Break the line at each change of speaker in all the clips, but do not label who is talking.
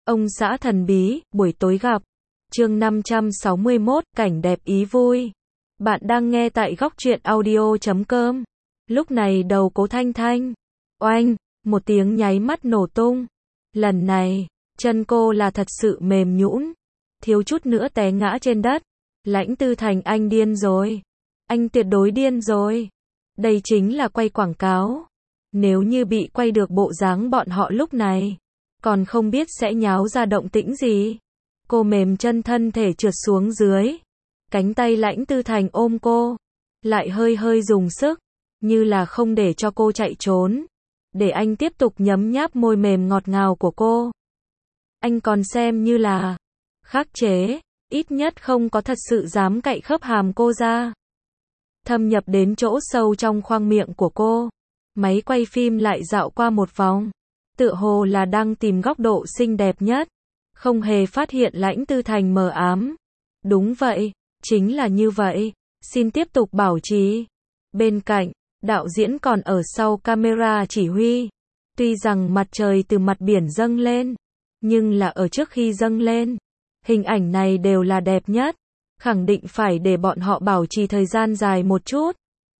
Ông xã thần bí, buổi tối gặp. Chương 561, cảnh đẹp ý vui. Bạn đang nghe tại góc truyện audio.com. Lúc này đầu Cố Thanh Thanh, oanh, một tiếng nháy mắt nổ tung. Lần này, chân cô là thật sự mềm nhũn, thiếu chút nữa té ngã trên đất. Lãnh Tư Thành, anh điên rồi. Anh tuyệt đối điên rồi. Đây chính là quay quảng cáo. Nếu như bị quay được bộ dáng bọn họ lúc này, còn không biết sẽ nháo ra động tĩnh gì. Cô mềm chân, thân thể trượt xuống dưới. Cánh tay Lãnh Tư Thành ôm cô, lại hơi hơi dùng sức, như là không để cho cô chạy trốn, để anh tiếp tục nhấm nháp môi mềm ngọt ngào của cô. Anh còn xem như là khắc chế, ít nhất không có thật sự dám cạy khớp hàm cô ra. Thâm nhập đến chỗ sâu trong khoang miệng của cô, máy quay phim lại dạo qua một vòng, tựa hồ là đang tìm góc độ xinh đẹp nhất, không hề phát hiện Lãnh Tư Thành mờ ám. Đúng vậy, chính là như vậy, xin tiếp tục bảo trì. Bên cạnh, đạo diễn còn ở sau camera chỉ huy. Tuy rằng mặt trời từ mặt biển dâng lên, nhưng là ở trước khi dâng lên, hình ảnh này đều là đẹp nhất, khẳng định phải để bọn họ bảo trì thời gian dài một chút.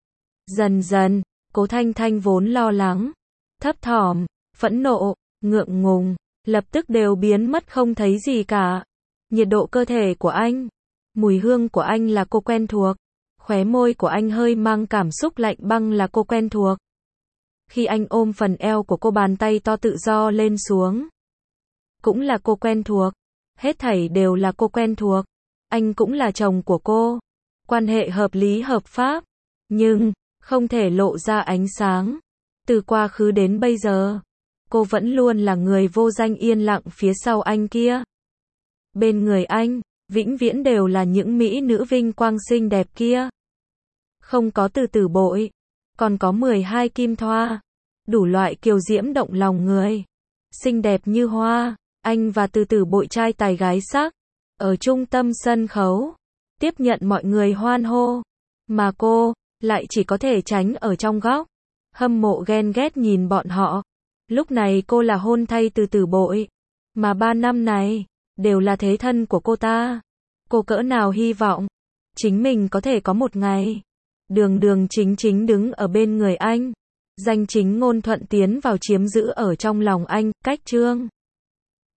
Dần dần, Cố Thanh Thanh vốn lo lắng, thấp thỏm, phẫn nộ, ngượng ngùng, lập tức đều biến mất không thấy gì cả. Nhiệt độ cơ thể của anh, mùi hương của anh là cô quen thuộc, khóe môi của anh hơi mang cảm xúc lạnh băng là cô quen thuộc. Khi anh ôm phần eo của cô, bàn tay to tự do lên xuống, cũng là cô quen thuộc. Hết thảy đều là cô quen thuộc. Anh cũng là chồng của cô, quan hệ hợp lý hợp pháp, nhưng không thể lộ ra ánh sáng. Từ quá khứ đến bây giờ, cô vẫn luôn là người vô danh yên lặng phía sau anh kia. Bên người anh, vĩnh viễn đều là những mỹ nữ vinh quang xinh đẹp kia. Không có từ từ bội, còn có 12 kim thoa, đủ loại kiều diễm động lòng người. Xinh đẹp như hoa, anh và từ từ bội trai tài gái sắc, ở trung tâm sân khấu, tiếp nhận mọi người hoan hô. Mà cô, lại chỉ có thể tránh ở trong góc, hâm mộ ghen ghét nhìn bọn họ. Lúc này cô là hôn thay từ từ bội, mà 3 năm này, đều là thế thân của cô ta. Cô cỡ nào hy vọng, chính mình có thể có một ngày, đường đường chính chính đứng ở bên người anh, danh chính ngôn thuận tiến vào chiếm giữ ở trong lòng anh. Cách chương